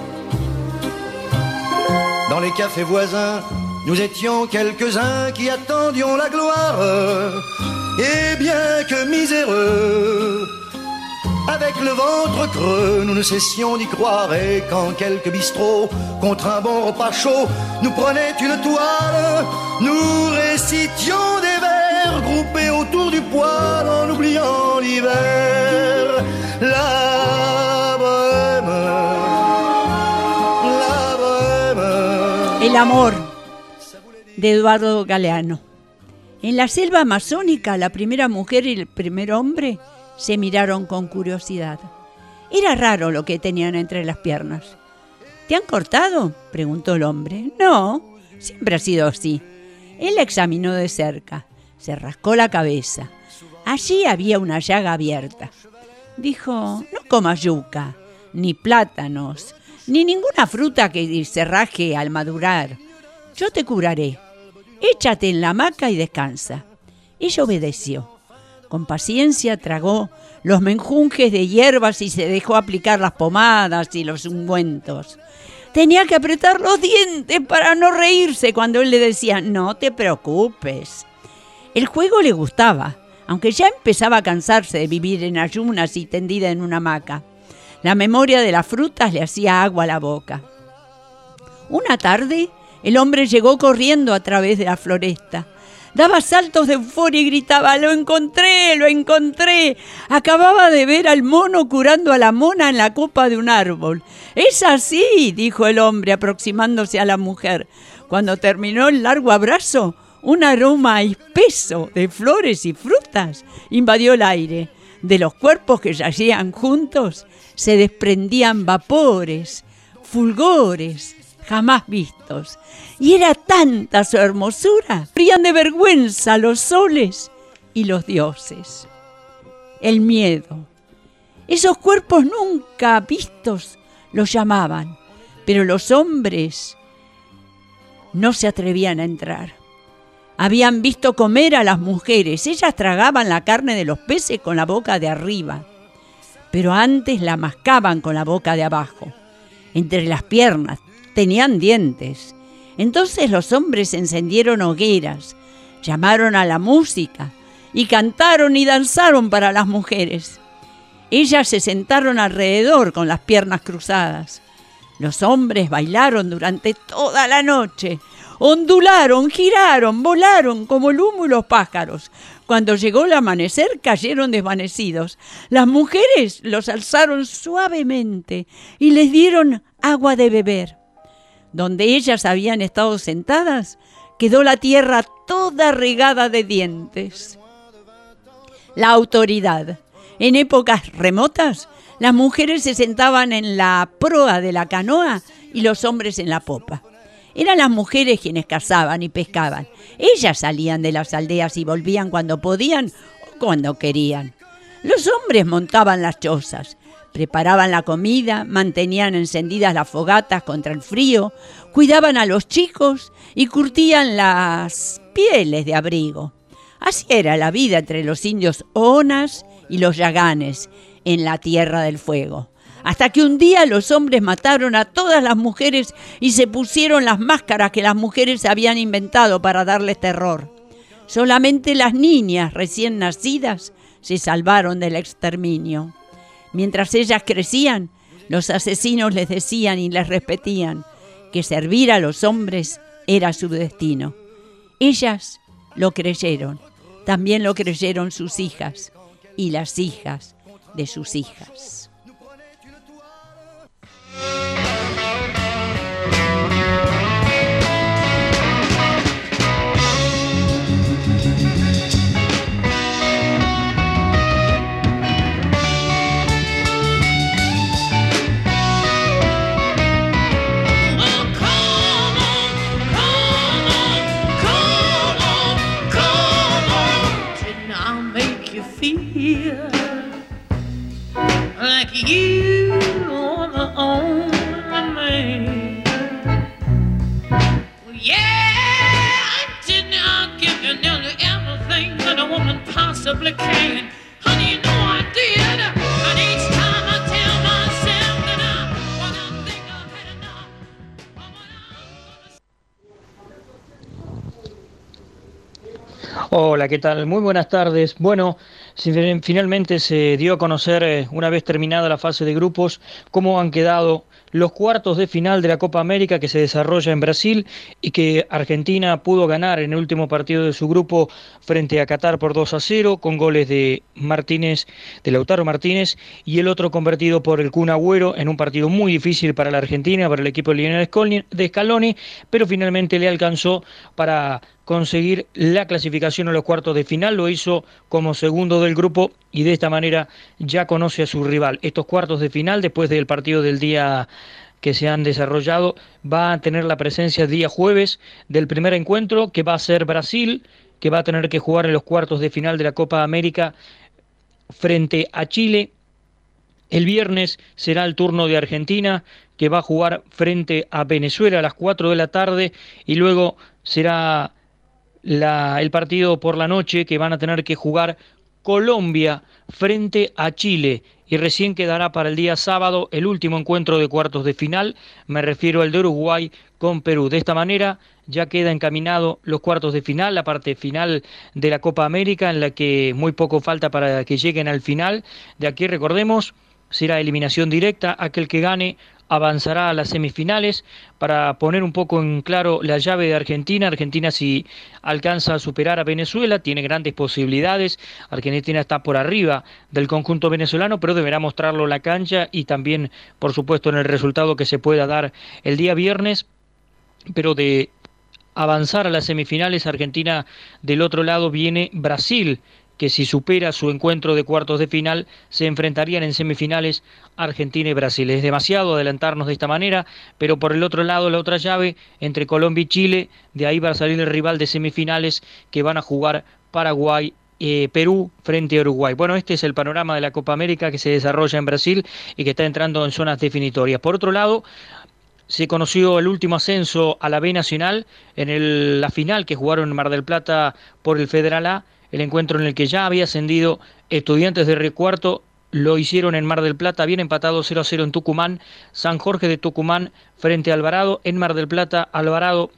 Dans les cafés voisins, nous étions quelques-uns qui attendions la gloire. Et bien que miséreux, avec le ventre creux, nous ne cessions d'y croire. Et quand quelques bistrots, contre un bon repas chaud, nous prenaient une toile, nous récitions des vers groupés autour du poêle en oubliant l'hiver. La bohème, la bohème. El amor, de Eduardo Galeano. En la selva amazónica, la primera mujer y el primer hombre se miraron con curiosidad. Era raro lo que tenían entre las piernas. ¿Te han cortado?, preguntó el hombre. No, siempre ha sido así. Él la examinó de cerca, se rascó la cabeza. Allí había una llaga abierta. Dijo, no comas yuca, ni plátanos, ni ninguna fruta que se raje al madurar. Yo te curaré. Échate en la hamaca y descansa. Ella obedeció. Con paciencia tragó los menjunjes de hierbas y se dejó aplicar las pomadas y los ungüentos. Tenía que apretar los dientes para no reírse cuando él le decía, no te preocupes. El juego le gustaba, aunque ya empezaba a cansarse de vivir en ayunas y tendida en una hamaca. La memoria de las frutas le hacía agua a la boca. Una tarde, el hombre llegó corriendo a través de la floresta. Daba saltos de euforia y gritaba, ¡lo encontré, lo encontré! Acababa de ver al mono curando a la mona en la copa de un árbol. ¡Es así!, dijo el hombre aproximándose a la mujer. Cuando terminó el largo abrazo, un aroma espeso de flores y frutas invadió el aire. De los cuerpos que yacían juntos se desprendían vapores, fulgores, jamás vistos. Y era tanta su hermosura, brillan de vergüenza los soles y los dioses. El miedo. Esos cuerpos nunca vistos los llamaban, pero los hombres no se atrevían a entrar. Habían visto comer a las mujeres, ellas tragaban la carne de los peces con la boca de arriba, pero antes la mascaban con la boca de abajo, entre las piernas. Tenían dientes. Entonces los hombres encendieron hogueras, llamaron a la música y cantaron y danzaron para las mujeres. Ellas se sentaron alrededor con las piernas cruzadas. Los hombres bailaron durante toda la noche, ondularon, giraron, volaron como el humo y los pájaros. Cuando llegó el amanecer cayeron desvanecidos. Las mujeres los alzaron suavemente y les dieron agua de beber. Donde ellas habían estado sentadas, quedó la tierra toda regada de dientes. La autoridad. En épocas remotas, las mujeres se sentaban en la proa de la canoa y los hombres en la popa. Eran las mujeres quienes cazaban y pescaban. Ellas salían de las aldeas y volvían cuando podían o cuando querían. Los hombres montaban las chozas, preparaban la comida, mantenían encendidas las fogatas contra el frío, cuidaban a los chicos y curtían las pieles de abrigo. Así era la vida entre los indios Onas y los Yaganes en la Tierra del Fuego. Hasta que un día los hombres mataron a todas las mujeres y se pusieron las máscaras que las mujeres habían inventado para darles terror. Solamente las niñas recién nacidas se salvaron del exterminio. Mientras ellas crecían, los asesinos les decían y les repetían que servir a los hombres era su destino. Ellas lo creyeron, también lo creyeron sus hijas y las hijas de sus hijas. Feel like you are the only man. Well, yeah, I did not give you nearly everything that a woman possibly can. Honey, you know I did. And each time I tell myself that I, when I think I've had enough, or when I'm Hola, ¿qué tal? Muy buenas tardes. Bueno, finalmente se dio a conocer, una vez terminada la fase de grupos, cómo han quedado los cuartos de final de la Copa América que se desarrolla en Brasil y que Argentina pudo ganar en el último partido de su grupo frente a Qatar por dos a cero, con goles de Martínez, de Lautaro Martínez, y el otro convertido por el Kun Agüero en un partido muy difícil para la Argentina, para el equipo de Lionel Scaloni, pero finalmente le alcanzó para conseguir la clasificación a los cuartos de final. Lo hizo como segundo del grupo y de esta manera ya conoce a su rival. Estos cuartos de final, después del partido del día que se han desarrollado, va a tener la presencia el día jueves del primer encuentro, que va a ser Brasil, que va a tener que jugar en los cuartos de final de la Copa América frente a Chile. El viernes será el turno de Argentina, que va a jugar frente a Venezuela a las cuatro de la tarde, y luego será la, el partido por la noche que van a tener que jugar Colombia frente a Chile, y recién quedará para el día sábado el último encuentro de cuartos de final, me refiero al de Uruguay con Perú. De esta manera ya queda encaminado los cuartos de final, la parte final de la Copa América, en la que muy poco falta para que lleguen al final. De aquí, recordemos, será eliminación directa. Aquel que gane avanzará a las semifinales. Para poner un poco en claro la llave de Argentina, Argentina, si alcanza a superar a Venezuela, tiene grandes posibilidades. Argentina está por arriba del conjunto venezolano, pero deberá mostrarlo en la cancha y también, por supuesto, en el resultado que se pueda dar el día viernes. Pero de avanzar a las semifinales, Argentina, del otro lado viene Brasil, que si supera su encuentro de cuartos de final, se enfrentarían en semifinales Argentina y Brasil. Es demasiado adelantarnos de esta manera, pero por el otro lado, la otra llave, entre Colombia y Chile, de ahí va a salir el rival de semifinales, que van a jugar Paraguay, eh, Perú frente a Uruguay. Bueno, este es el panorama de la Copa América que se desarrolla en Brasil y que está entrando en zonas definitorias. Por otro lado, se conoció el último ascenso a la B Nacional en el, la final que jugaron en Mar del Plata por el Federal A. El encuentro en el que ya había ascendido Estudiantes de Río Cuarto lo hicieron en Mar del Plata, bien empatado cero a cero en Tucumán. San Jorge de Tucumán frente a Alvarado. En Mar del Plata, Alvarado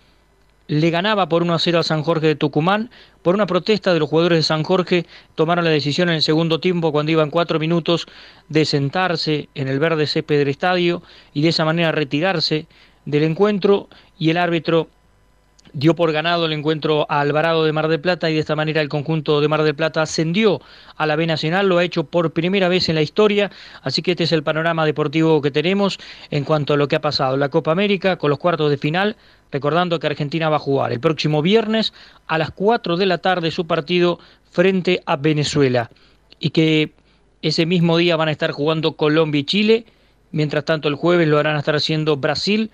le ganaba por uno a cero a San Jorge de Tucumán. Por una protesta de los jugadores de San Jorge, tomaron la decisión en el segundo tiempo, cuando iban cuatro minutos, de sentarse en el verde césped del estadio y de esa manera retirarse del encuentro, y el árbitro dio por ganado el encuentro a Alvarado de Mar del Plata, y de esta manera el conjunto de Mar del Plata ascendió a la B Nacional. Lo ha hecho por primera vez en la historia, así que este es el panorama deportivo que tenemos en cuanto a lo que ha pasado en la Copa América con los cuartos de final, recordando que Argentina va a jugar el próximo viernes a las cuatro de la tarde su partido frente a Venezuela, y que ese mismo día van a estar jugando Colombia y Chile. Mientras tanto, el jueves lo harán a estar haciendo Brasil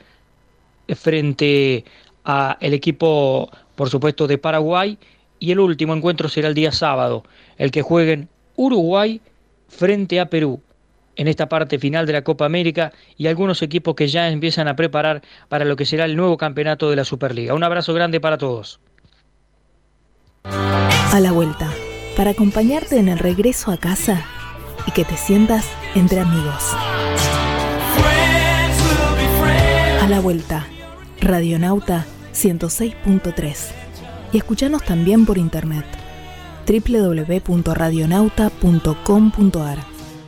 frente a el equipo, por supuesto, de Paraguay, y el último encuentro será el día sábado, el que jueguen Uruguay frente a Perú en esta parte final de la Copa América, y algunos equipos que ya empiezan a preparar para lo que será el nuevo campeonato de la Superliga. Un abrazo grande para todos. A la vuelta, para acompañarte en el regreso a casa y que te sientas entre amigos. A la vuelta, Radionauta ciento seis punto tres, y escuchanos también por internet doble u doble u doble u punto radionauta punto com punto a r.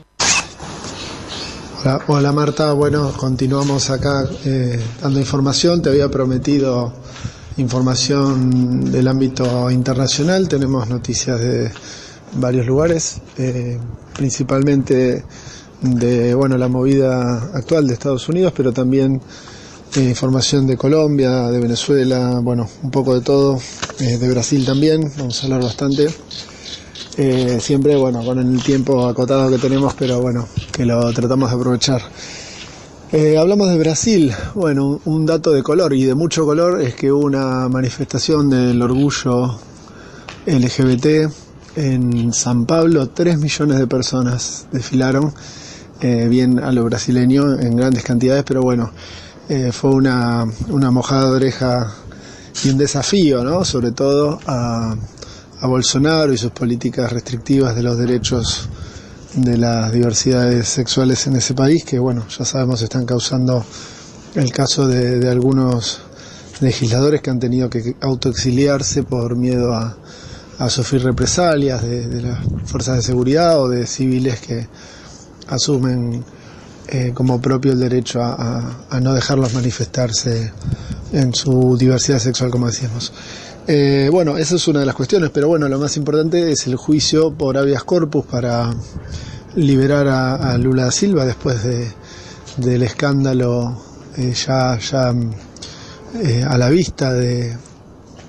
Hola, hola Marta, bueno, continuamos acá eh, dando información. Te había prometido información del ámbito internacional. Tenemos noticias de varios lugares, eh, principalmente de bueno la movida actual de Estados Unidos, pero también Eh, información de Colombia, de Venezuela, bueno, un poco de todo, eh, de Brasil también, vamos a hablar bastante, eh, siempre, bueno, con el tiempo acotado que tenemos, pero bueno, que lo tratamos de aprovechar. Eh, hablamos de Brasil. Bueno, un, un dato de color, y de mucho color, es que hubo una manifestación del orgullo L G B T en San Pablo. Tres millones de personas desfilaron, eh, bien a lo brasileño, en grandes cantidades, pero bueno, Eh, fue una, una mojada de oreja y un desafío, ¿no? Sobre todo a, a Bolsonaro y sus políticas restrictivas de los derechos de las diversidades sexuales en ese país, que bueno, ya sabemos están causando el caso de, de algunos legisladores que han tenido que autoexiliarse por miedo a, a sufrir represalias de, de las fuerzas de seguridad o de civiles que asumen Eh, como propio el derecho a, a, a no dejarlos manifestarse en su diversidad sexual, como decíamos. Eh, bueno, esa es una de las cuestiones, pero bueno, lo más importante es el juicio por habeas corpus para liberar a, a Lula da Silva después de, del escándalo eh, ya, ya eh, a la vista de,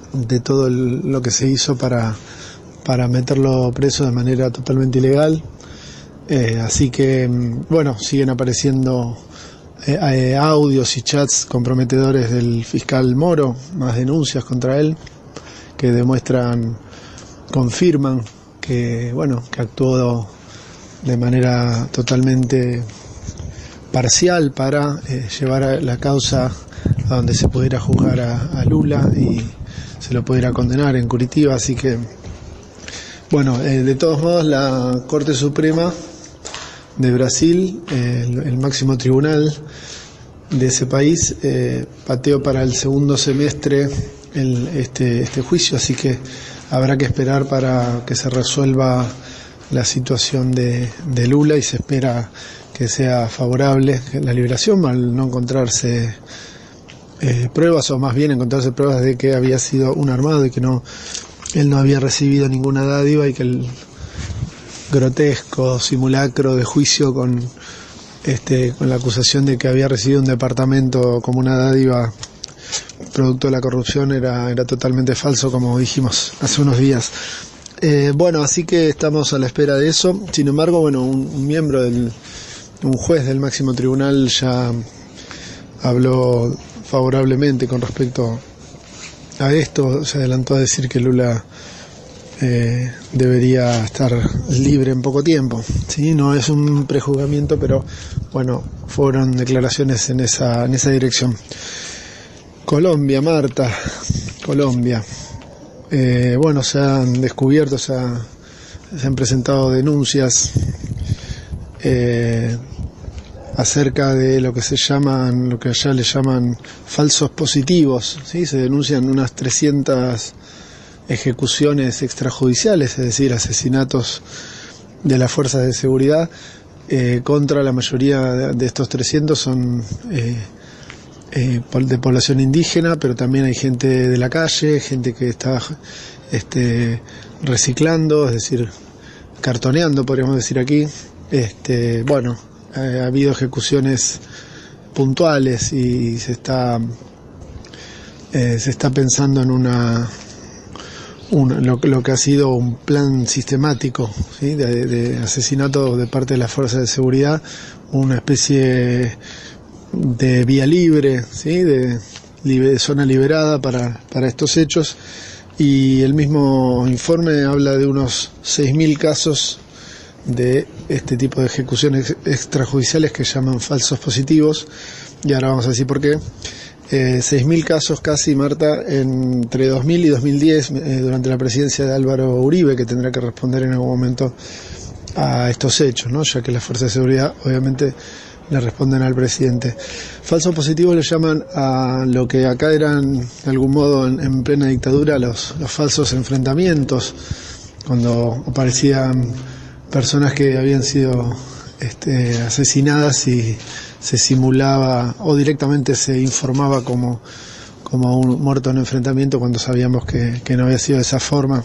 de todo el, lo que se hizo para, para meterlo preso de manera totalmente ilegal. Eh, así que, bueno, siguen apareciendo eh, eh, audios y chats comprometedores del fiscal Moro, más denuncias contra él, que demuestran, confirman que, bueno, que actuó de manera totalmente parcial para eh, llevar a la causa a donde se pudiera juzgar a, a Lula y se lo pudiera condenar en Curitiba. Así que, bueno, eh, de todos modos la Corte Suprema de Brasil, eh, el, el máximo tribunal de ese país, eh, pateó para el segundo semestre el, este, este juicio, así que habrá que esperar para que se resuelva la situación de, de Lula, y se espera que sea favorable la liberación al no encontrarse eh, pruebas, o más bien encontrarse pruebas de que había sido un armado y que no él no había recibido ninguna dádiva, y que el grotesco simulacro de juicio con este con la acusación de que había recibido un departamento como una dádiva producto de la corrupción era, era totalmente falso, como dijimos hace unos días. Eh, bueno, así que estamos a la espera de eso. Sin embargo, bueno, un, un miembro del, un juez del máximo tribunal ya habló favorablemente con respecto a esto. Se adelantó a decir que Lula eh, debería estar libre en poco tiempo. Sí, no es un prejuzgamiento, pero bueno, fueron declaraciones en esa, en esa dirección. Colombia, Marta, Colombia. Eh, bueno, se han descubierto, se, ha, se han presentado denuncias eh, acerca de lo que se llaman, lo que allá le llaman falsos positivos, ¿sí? Se denuncian unas trescientas ejecuciones extrajudiciales, es decir, asesinatos de las fuerzas de seguridad, eh, contra la mayoría de, de estos trescientos son eh, Eh, de población indígena, pero también hay gente de la calle, gente que está este, reciclando, es decir, cartoneando, podríamos decir aquí. Este, bueno, eh, ha habido ejecuciones puntuales y se está eh, se está pensando en una, una lo, lo que ha sido un plan sistemático, ¿sí? de, de asesinato de parte de las fuerzas de seguridad, una especie de vía libre, ¿sí? de, de zona liberada para, para estos hechos, y el mismo informe habla de unos seis mil casos de este tipo de ejecuciones extrajudiciales que llaman falsos positivos, y ahora vamos a decir por qué. Eh, seis mil casos casi, Marta, entre dos mil y dos mil diez, eh, durante la presidencia de Álvaro Uribe, que tendrá que responder en algún momento a estos hechos, ¿no? Ya que las fuerzas de seguridad obviamente le responden al presidente. Falsos positivos le llaman a lo que acá eran, de algún modo, en, en plena dictadura, los, los falsos enfrentamientos, cuando aparecían personas que habían sido este, asesinadas y se simulaba, o directamente se informaba como, como un muerto en enfrentamiento, cuando sabíamos que, que no había sido de esa forma.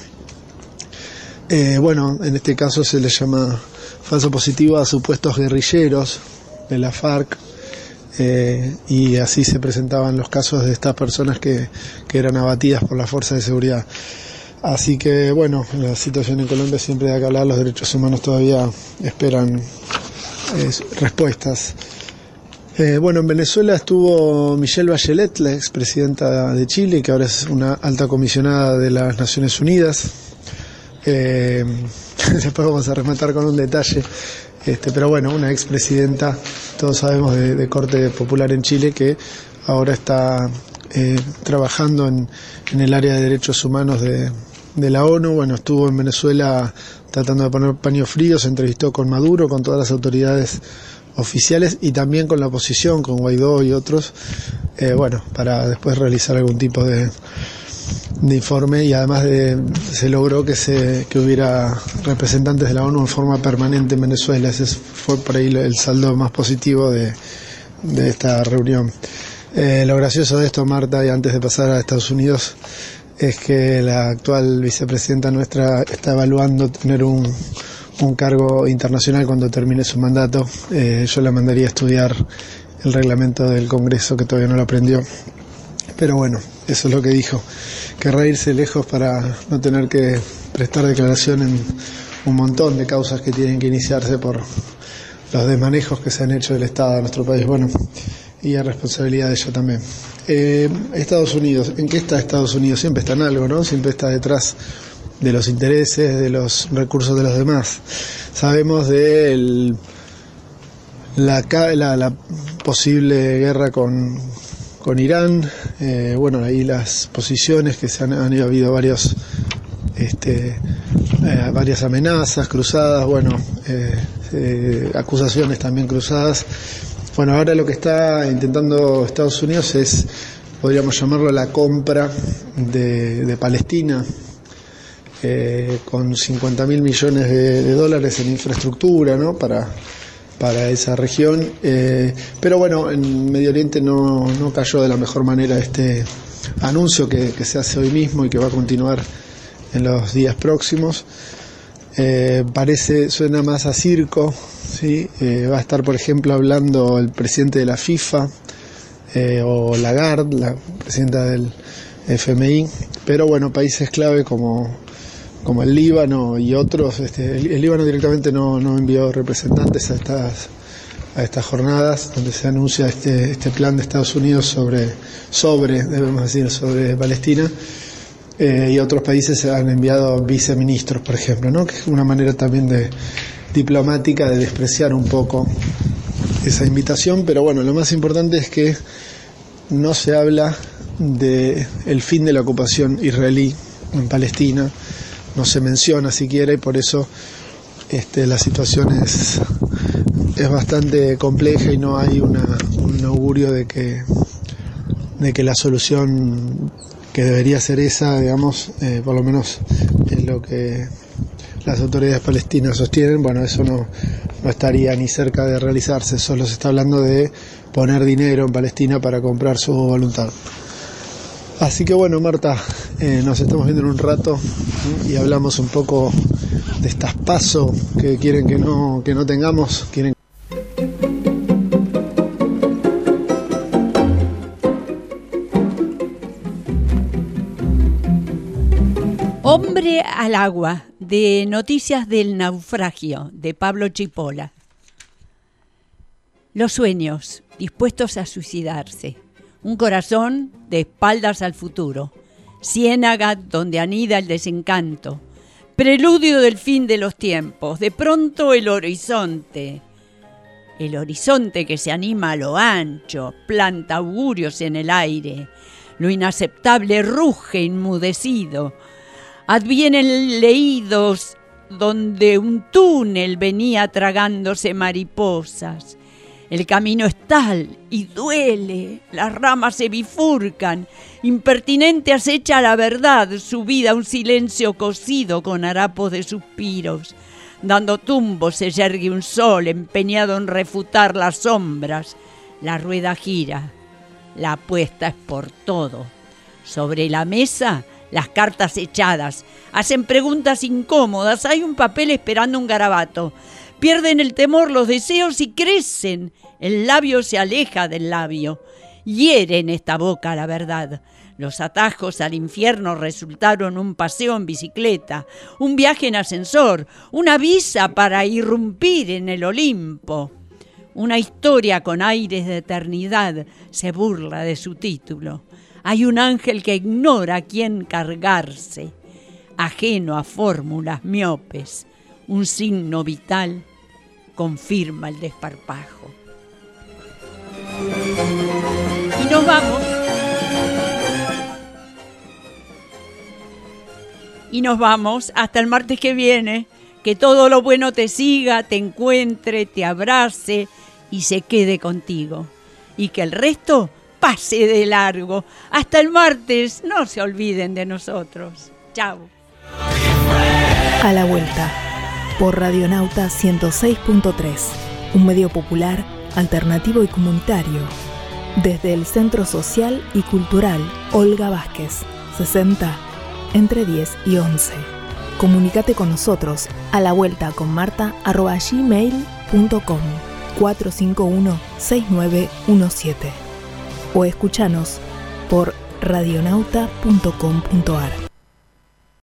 Eh, bueno, en este caso se le llama falso positivo a supuestos guerrilleros de la FARC, eh, y así se presentaban los casos de estas personas que, que eran abatidas por las fuerzas de seguridad. Así que bueno, la situación en Colombia siempre da que hablar, los derechos humanos todavía esperan eh, respuestas. Eh, bueno, en Venezuela estuvo Michelle Bachelet, la expresidenta de Chile, que ahora es una alta comisionada de las Naciones Unidas. Eh, después vamos a rematar con un detalle. Este, pero bueno, una expresidenta, todos sabemos, de, de corte popular en Chile, que ahora está eh, trabajando en, en el área de derechos humanos de, de la ONU. Bueno, estuvo en Venezuela tratando de poner paños fríos, se entrevistó con Maduro, con todas las autoridades oficiales y también con la oposición, con Guaidó y otros, eh, bueno, para después realizar algún tipo de de informe, y además de, se logró que se que hubiera representantes de la ONU en forma permanente en Venezuela. Ese fue por ahí el saldo más positivo de, de esta reunión. Eh, lo gracioso de esto, Marta, y antes de pasar a Estados Unidos, es que la actual vicepresidenta nuestra está evaluando tener un, un cargo internacional cuando termine su mandato. Eh, yo la mandaría a estudiar el reglamento del Congreso, que todavía no lo aprendió. Pero bueno, eso es lo que dijo. Querrá irse lejos para no tener que prestar declaración en un montón de causas que tienen que iniciarse por los desmanejos que se han hecho del Estado de nuestro país. Bueno, y es responsabilidad de ella también. Eh, Estados Unidos, ¿en qué está Estados Unidos? Siempre está en algo, ¿no? Siempre está detrás de los intereses, de los recursos de los demás. Sabemos de el, la, la, la posible guerra con, con Irán, eh, bueno, ahí las posiciones que se han, han habido varios, este, eh, varias amenazas cruzadas, bueno, eh, eh, acusaciones también cruzadas. Bueno, ahora lo que está intentando Estados Unidos es, podríamos llamarlo, la compra de, de Palestina, eh, con cincuenta mil millones de, de dólares en infraestructura, ¿no? para, para esa región. Eh, pero bueno, en Medio Oriente no, no cayó de la mejor manera este anuncio que, que se hace hoy mismo y que va a continuar en los días próximos. Eh, parece, suena más a circo, ¿sí? Eh, va a estar, por ejemplo, hablando el presidente de la FIFA, eh, o Lagarde, la presidenta del F M I, pero bueno, países clave como, como el Líbano y otros, este, el, el Líbano directamente no, no envió representantes a estas, a estas jornadas, donde se anuncia este, este plan de Estados Unidos sobre, sobre, debemos decir, sobre Palestina. Eh, y otros países se han enviado viceministros, por ejemplo, ¿no? Que es una manera también de diplomática de despreciar un poco esa invitación, pero bueno, lo más importante es que no se habla de el fin de la ocupación israelí en Palestina, no se menciona siquiera, y por eso este, la situación es, es bastante compleja y no hay una, un augurio de que, de que la solución que debería ser esa, digamos, eh, por lo menos es lo que las autoridades palestinas sostienen. Bueno, eso no, no estaría ni cerca de realizarse, solo se está hablando de poner dinero en Palestina para comprar su voluntad. Así que bueno, Marta, eh, nos estamos viendo en un rato, ¿sí? Y hablamos un poco de estas pasos que quieren que no, que no tengamos, quieren. Hombre al agua, de Noticias del Naufragio, de Pablo Chipola. Los sueños, dispuestos a suicidarse. Un corazón de espaldas al futuro. Ciénaga donde anida el desencanto. Preludio del fin de los tiempos. De pronto el horizonte. El horizonte que se anima a lo ancho, planta augurios en el aire. Lo inaceptable ruge inmudecido. Advienen leídos donde un túnel venía tragándose mariposas. El camino es tal y duele, las ramas se bifurcan, impertinente acecha la verdad, subida a un silencio cosido con harapos de suspiros. Dando tumbos se yergue un sol empeñado en refutar las sombras. La rueda gira, la apuesta es por todo. Sobre la mesa, las cartas echadas, hacen preguntas incómodas, hay un papel esperando un garabato. Pierden el temor los deseos y crecen, el labio se aleja del labio. Hieren esta boca la verdad. Los atajos al infierno resultaron un paseo en bicicleta, un viaje en ascensor, una visa para irrumpir en el Olimpo. Una historia con aires de eternidad se burla de su título. Hay un ángel que ignora a quién cargarse, ajeno a fórmulas miopes. Un signo vital confirma el desparpajo. Y nos vamos. Y nos vamos hasta el martes que viene. Que todo lo bueno te siga, te encuentre, te abrace y se quede contigo. Y que el resto pase de largo. Hasta el martes, no se olviden de nosotros. Chao. A la vuelta, por Radionauta ciento seis punto tres, un medio popular, alternativo y comunitario. Desde el Centro Social y Cultural Olga Vázquez, sesenta, entre diez y once. Comunícate con nosotros a la vuelta con marta arroba gmail punto com, cuatro cinco uno, seis nueve uno siete. O escúchanos por radionauta punto com punto ar.